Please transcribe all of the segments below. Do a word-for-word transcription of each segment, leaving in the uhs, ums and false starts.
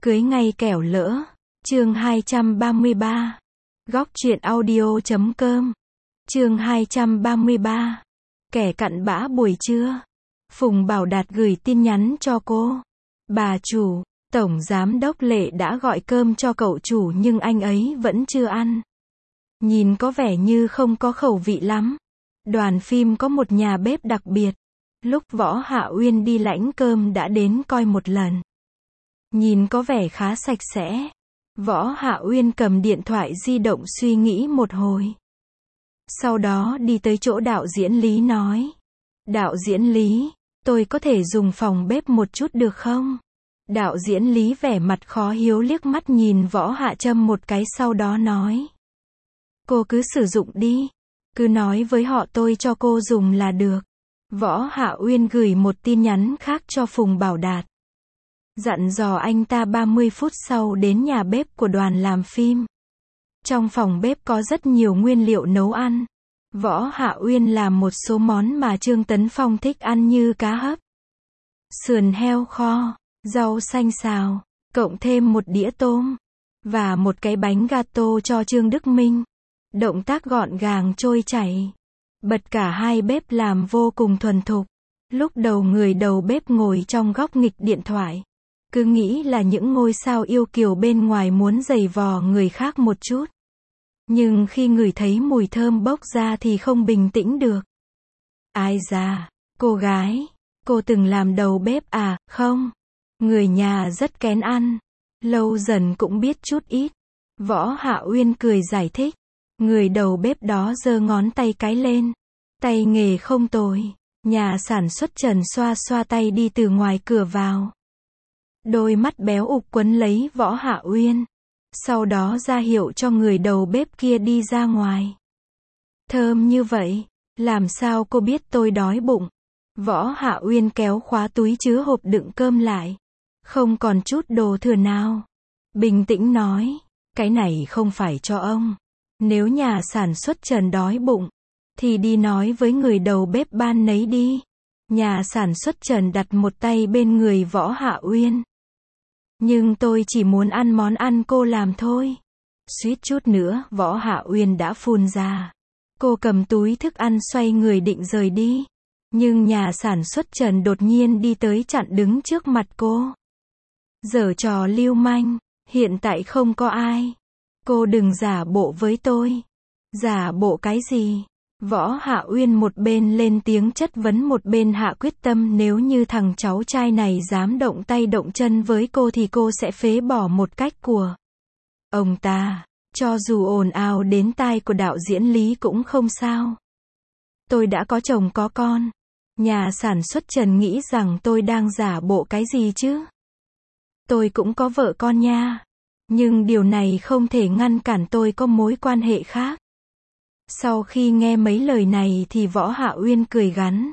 Cưới ngay kẻo lỡ. Chương hai trăm ba mươi ba. Góc truyện audio chấm com. Chương hai trăm ba mươi ba. Kẻ cặn bã buổi trưa. Phùng Bảo Đạt gửi tin nhắn cho cô. Bà chủ, Tổng Giám đốc Lệ đã gọi cơm cho cậu chủ nhưng anh ấy vẫn chưa ăn. Nhìn có vẻ như không có khẩu vị lắm. Đoàn phim có một nhà bếp đặc biệt. Lúc Võ Hạ Uyên đi lãnh cơm đã đến coi một lần. Nhìn có vẻ khá sạch sẽ. Võ Hạ Uyên cầm điện thoại di động suy nghĩ một hồi. Sau đó đi tới chỗ đạo diễn Lý nói. Đạo diễn Lý, tôi có thể dùng phòng bếp một chút được không? Đạo diễn Lý vẻ mặt khó hiểu liếc mắt nhìn Võ Hạ Trâm một cái sau đó nói. Cô cứ sử dụng đi. Cứ nói với họ tôi cho cô dùng là được. Võ Hạ Uyên gửi một tin nhắn khác cho Phùng Bảo Đạt. Dặn dò anh ta ba mươi phút sau đến nhà bếp của đoàn làm phim. Trong phòng bếp có rất nhiều nguyên liệu nấu ăn. Võ Hạ Uyên làm một số món mà Trương Tấn Phong thích ăn như cá hấp, sườn heo kho, rau xanh xào, cộng thêm một đĩa tôm, và một cái bánh gato cho Trương Đức Minh. Động tác gọn gàng trôi chảy. Bật cả hai bếp làm vô cùng thuần thục. Lúc đầu người đầu bếp ngồi trong góc nghịch điện thoại. Cứ nghĩ là những ngôi sao yêu kiều bên ngoài muốn giày vò người khác một chút. Nhưng khi ngửi thấy mùi thơm bốc ra thì không bình tĩnh được. Ai da, cô gái, cô từng làm đầu bếp à? Không. Người nhà rất kén ăn. Lâu dần cũng biết chút ít. Võ Hạ Uyên cười giải thích. Người đầu bếp đó giơ ngón tay cái lên. Tay nghề không tồi. Nhà sản xuất Trần xoa xoa tay đi từ ngoài cửa vào. Đôi mắt béo ục quấn lấy Võ Hạ Uyên. Sau đó ra hiệu cho người đầu bếp kia đi ra ngoài. Thơm như vậy, làm sao cô biết tôi đói bụng? Võ Hạ Uyên kéo khóa túi chứa hộp đựng cơm lại. Không còn chút đồ thừa nào. Bình tĩnh nói, cái này không phải cho ông. Nếu nhà sản xuất Trần đói bụng, thì đi nói với người đầu bếp ban nấy đi. Nhà sản xuất Trần đặt một tay bên người Võ Hạ Uyên. Nhưng tôi chỉ muốn ăn món ăn cô làm thôi. Suýt chút nữa, Võ Hạ Uyên đã phun ra. Cô cầm túi thức ăn xoay người định rời đi. Nhưng nhà sản xuất Trần đột nhiên đi tới chặn đứng trước mặt cô. Giở trò lưu manh, hiện tại không có ai. Cô đừng giả bộ với tôi. Giả bộ cái gì? Võ Hạ Uyên một bên lên tiếng chất vấn một bên hạ quyết tâm nếu như thằng cháu trai này dám động tay động chân với cô thì cô sẽ phế bỏ một cách của ông ta. Cho dù ồn ào đến tai của đạo diễn Lý cũng không sao. Tôi đã có chồng có con. Nhà sản xuất Trần nghĩ rằng tôi đang giả bộ cái gì chứ? Tôi cũng có vợ con nha. Nhưng điều này không thể ngăn cản tôi có mối quan hệ khác. Sau khi nghe mấy lời này thì Võ Hạ Uyên cười gắn.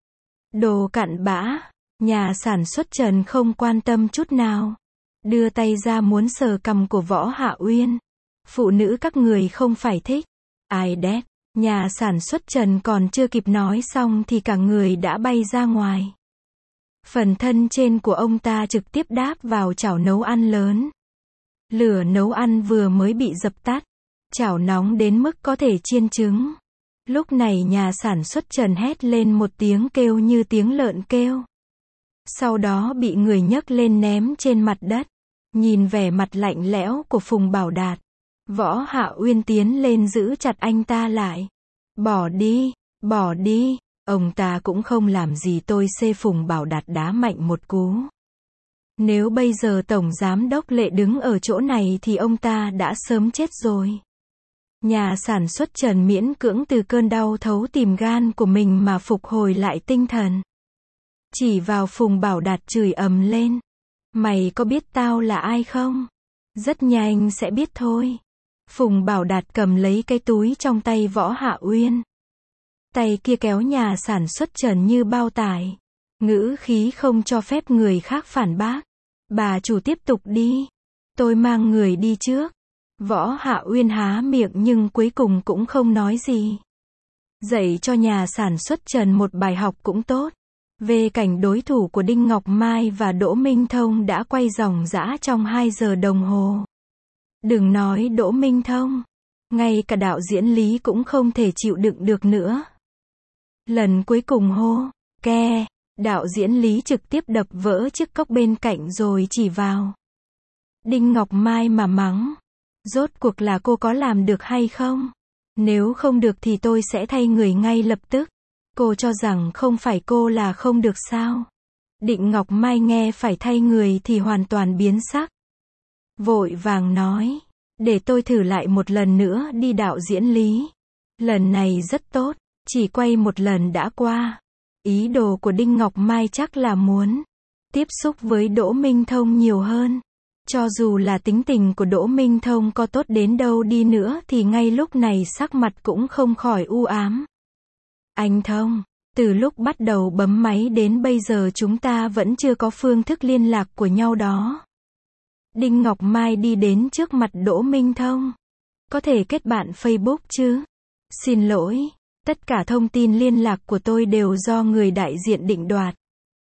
Đồ cặn bã. Nhà sản xuất Trần không quan tâm chút nào. Đưa tay ra muốn sờ cằm của Võ Hạ Uyên. Phụ nữ các người không phải thích. Ai đét. Nhà sản xuất Trần còn chưa kịp nói xong thì cả người đã bay ra ngoài. Phần thân trên của ông ta trực tiếp đáp vào chảo nấu ăn lớn. Lửa nấu ăn vừa mới bị dập tắt. Chảo nóng đến mức có thể chiên trứng. Lúc này nhà sản xuất Trần hét lên một tiếng kêu như tiếng lợn kêu. Sau đó bị người nhấc lên ném trên mặt đất. Nhìn vẻ mặt lạnh lẽo của Phùng Bảo Đạt. Võ Hạ Uyên tiến lên giữ chặt anh ta lại. Bỏ đi, bỏ đi. Ông ta cũng không làm gì tôi. Xê Phùng Bảo Đạt đá mạnh một cú. Nếu bây giờ Tổng Giám đốc Lệ đứng ở chỗ này thì ông ta đã sớm chết rồi. Nhà sản xuất Trần miễn cưỡng từ cơn đau thấu tìm gan của mình mà phục hồi lại tinh thần. Chỉ vào Phùng Bảo Đạt chửi ầm lên. Mày có biết tao là ai không? Rất nhanh sẽ biết thôi. Phùng Bảo Đạt cầm lấy cái túi trong tay Võ Hạ Uyên. Tay kia kéo nhà sản xuất Trần như bao tải. Ngữ khí không cho phép người khác phản bác. Bà chủ tiếp tục đi. Tôi mang người đi trước. Võ Hạ Uyên há miệng nhưng cuối cùng cũng không nói gì. Dạy cho nhà sản xuất Trần một bài học cũng tốt. Về cảnh đối thủ của Đinh Ngọc Mai và Đỗ Minh Thông đã quay ròng rã trong hai giờ đồng hồ. Đừng nói Đỗ Minh Thông, ngay cả đạo diễn Lý cũng không thể chịu đựng được nữa. Lần cuối cùng hô, ke, đạo diễn Lý trực tiếp đập vỡ chiếc cốc bên cạnh rồi chỉ vào Đinh Ngọc Mai mà mắng. Rốt cuộc là cô có làm được hay không? Nếu không được thì tôi sẽ thay người ngay lập tức. Cô cho rằng không phải cô là không được sao? Đinh Ngọc Mai nghe phải thay người thì hoàn toàn biến sắc. Vội vàng nói, để tôi thử lại một lần nữa đi đạo diễn Lý. Lần này rất tốt, chỉ quay một lần đã qua. Ý đồ của Đinh Ngọc Mai chắc là muốn tiếp xúc với Đỗ Minh Thông nhiều hơn. Cho dù là tính tình của Đỗ Minh Thông có tốt đến đâu đi nữa thì ngay lúc này sắc mặt cũng không khỏi u ám. Anh Thông, từ lúc bắt đầu bấm máy đến bây giờ chúng ta vẫn chưa có phương thức liên lạc của nhau đó. Đinh Ngọc Mai đi đến trước mặt Đỗ Minh Thông. Có thể kết bạn Facebook chứ? Xin lỗi, tất cả thông tin liên lạc của tôi đều do người đại diện định đoạt.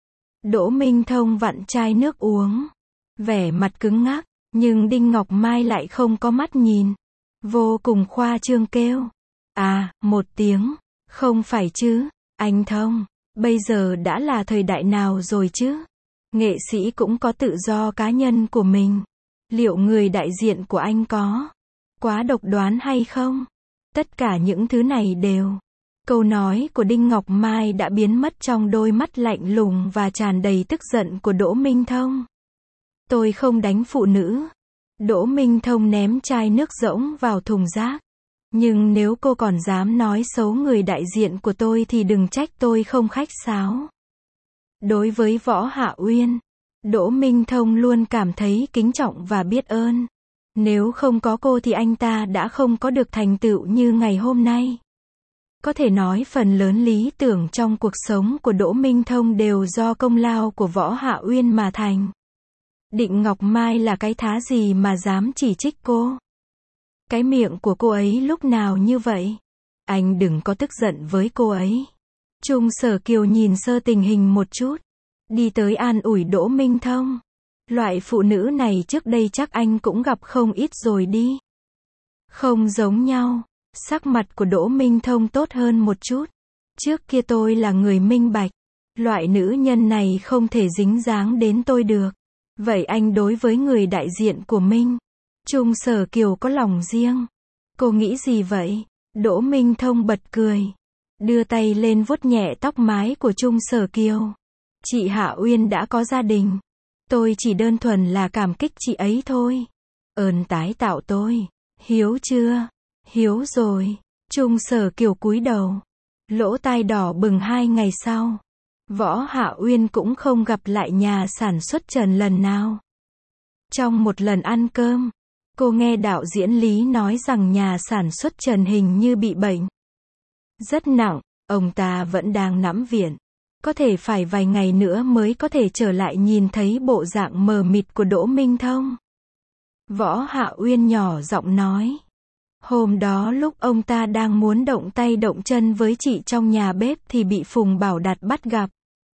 Đỗ Minh Thông vặn chai nước uống, vẻ mặt cứng ngắc, nhưng Đinh Ngọc Mai lại không có mắt nhìn. Vô cùng khoa trương kêu. À, một tiếng, không phải chứ, anh Thông, bây giờ đã là thời đại nào rồi chứ? Nghệ sĩ cũng có tự do cá nhân của mình. Liệu người đại diện của anh có quá độc đoán hay không? Tất cả những thứ này đều. Câu nói của Đinh Ngọc Mai đã biến mất trong đôi mắt lạnh lùng và tràn đầy tức giận của Đỗ Minh Thông. Tôi không đánh phụ nữ. Đỗ Minh Thông ném chai nước rỗng vào thùng rác. Nhưng nếu cô còn dám nói xấu người đại diện của tôi thì đừng trách tôi không khách sáo. Đối với Võ Hạ Uyên, Đỗ Minh Thông luôn cảm thấy kính trọng và biết ơn. Nếu không có cô thì anh ta đã không có được thành tựu như ngày hôm nay. Có thể nói phần lớn lý tưởng trong cuộc sống của Đỗ Minh Thông đều do công lao của Võ Hạ Uyên mà thành. Đinh Ngọc Mai là cái thá gì mà dám chỉ trích cô? Cái miệng của cô ấy lúc nào như vậy? Anh đừng có tức giận với cô ấy. Trung Sở Kiều nhìn sơ tình hình một chút, đi tới an ủi Đỗ Minh Thông. Loại phụ nữ này trước đây chắc anh cũng gặp không ít rồi đi. Không giống nhau. Sắc mặt của Đỗ Minh Thông tốt hơn một chút. Trước kia tôi là người minh bạch. Loại nữ nhân này không thể dính dáng đến tôi được. Vậy anh đối với người đại diện của Minh Trung Sở Kiều có lòng riêng. Cô nghĩ gì vậy? Đỗ Minh Thông bật cười, đưa tay lên vuốt nhẹ tóc mái của Trung Sở Kiều. Chị Hạ Uyên đã có gia đình. Tôi chỉ đơn thuần là cảm kích chị ấy thôi. Ơn tái tạo tôi. Hiếu chưa? Hiếu rồi. Trung Sở Kiều cúi đầu. Lỗ tai đỏ bừng hai ngày sau. Võ Hạ Uyên cũng không gặp lại nhà sản xuất Trần lần nào. Trong một lần ăn cơm, cô nghe đạo diễn Lý nói rằng nhà sản xuất Trần hình như bị bệnh rất nặng, ông ta vẫn đang nằm viện. Có thể phải vài ngày nữa mới có thể trở lại nhìn thấy bộ dạng mờ mịt của Đỗ Minh Thông. Võ Hạ Uyên nhỏ giọng nói. Hôm đó lúc ông ta đang muốn động tay động chân với chị trong nhà bếp thì bị Phùng Bảo Đạt bắt gặp.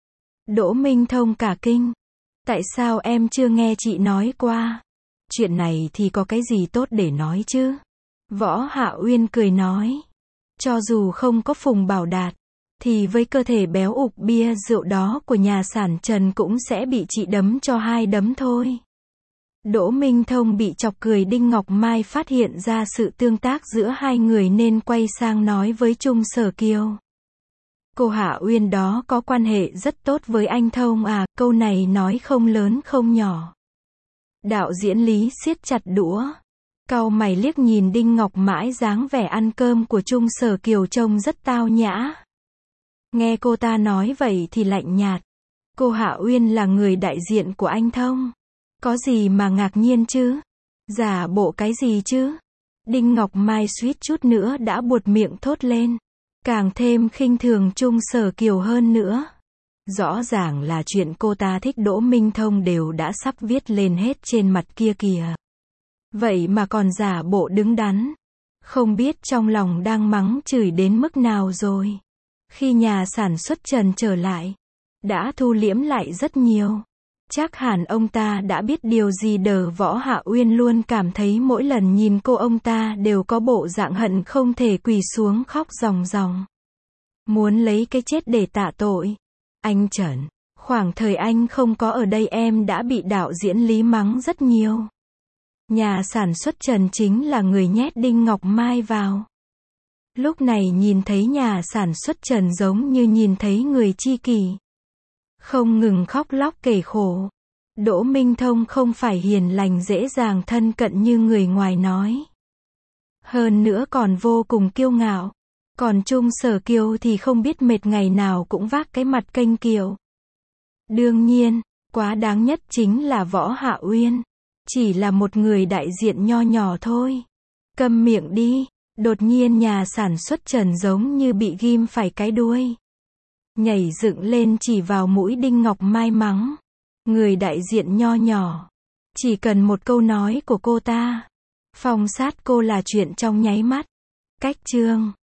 Đỗ Minh Thông cả kinh. Tại sao em chưa nghe chị nói qua? Chuyện này thì có cái gì tốt để nói chứ? Võ Hạ Uyên cười nói. Cho dù không có Phùng Bảo Đạt, thì với cơ thể béo ục bia rượu đó của nhà sản Trần cũng sẽ bị chị đấm cho hai đấm thôi. Đỗ Minh Thông bị chọc cười. Đinh Ngọc Mai phát hiện ra sự tương tác giữa hai người nên quay sang nói với Trung Sở Kiều. Cô Hạ Uyên đó có quan hệ rất tốt với anh Thông à? Câu này nói không lớn không nhỏ. Đạo diễn Lý siết chặt đũa, cau mày liếc nhìn Đinh Ngọc Mãi. Dáng vẻ ăn cơm của Trung Sở Kiều trông rất tao nhã. Nghe cô ta nói vậy thì lạnh nhạt. Cô Hạ Uyên là người đại diện của anh Thông. Có gì mà ngạc nhiên chứ? Giả bộ cái gì chứ? Đinh Ngọc Mai suýt chút nữa đã buột miệng thốt lên. Càng thêm khinh thường Trung Sở Kiều hơn nữa. Rõ ràng là chuyện cô ta thích Đỗ Minh Thông đều đã sắp viết lên hết trên mặt kia kìa. Vậy mà còn giả bộ đứng đắn. Không biết trong lòng đang mắng chửi đến mức nào rồi. Khi nhà sản xuất Trần trở lại, đã thu liễm lại rất nhiều. Chắc hẳn ông ta đã biết điều gì đờ Võ Hạ Uyên luôn cảm thấy mỗi lần nhìn cô ông ta đều có bộ dạng hận không thể quỳ xuống khóc ròng ròng. Muốn lấy cái chết để tạ tội. Anh Trần, khoảng thời anh không có ở đây em đã bị đạo diễn Lý mắng rất nhiều. Nhà sản xuất Trần chính là người nhét Đinh Ngọc Mai vào. Lúc này nhìn thấy nhà sản xuất Trần giống như nhìn thấy người tri kỷ. Không ngừng khóc lóc kể khổ. Đỗ Minh Thông không phải hiền lành dễ dàng thân cận như người ngoài nói. Hơn nữa còn vô cùng kiêu ngạo. Còn Trung Sở Kiều thì không biết mệt ngày nào cũng vác cái mặt kênh kiệu. Đương nhiên, quá đáng nhất chính là Võ Hạ Uyên. Chỉ là một người đại diện nho nhỏ thôi. Câm miệng đi. Đột nhiên nhà sản xuất Trần giống như bị ghim phải cái đuôi. Nhảy dựng lên chỉ vào mũi Đinh Ngọc Mai mắng. Người đại diện nho nhỏ. Chỉ cần một câu nói của cô ta. Phong sát cô là chuyện trong nháy mắt. Cách chương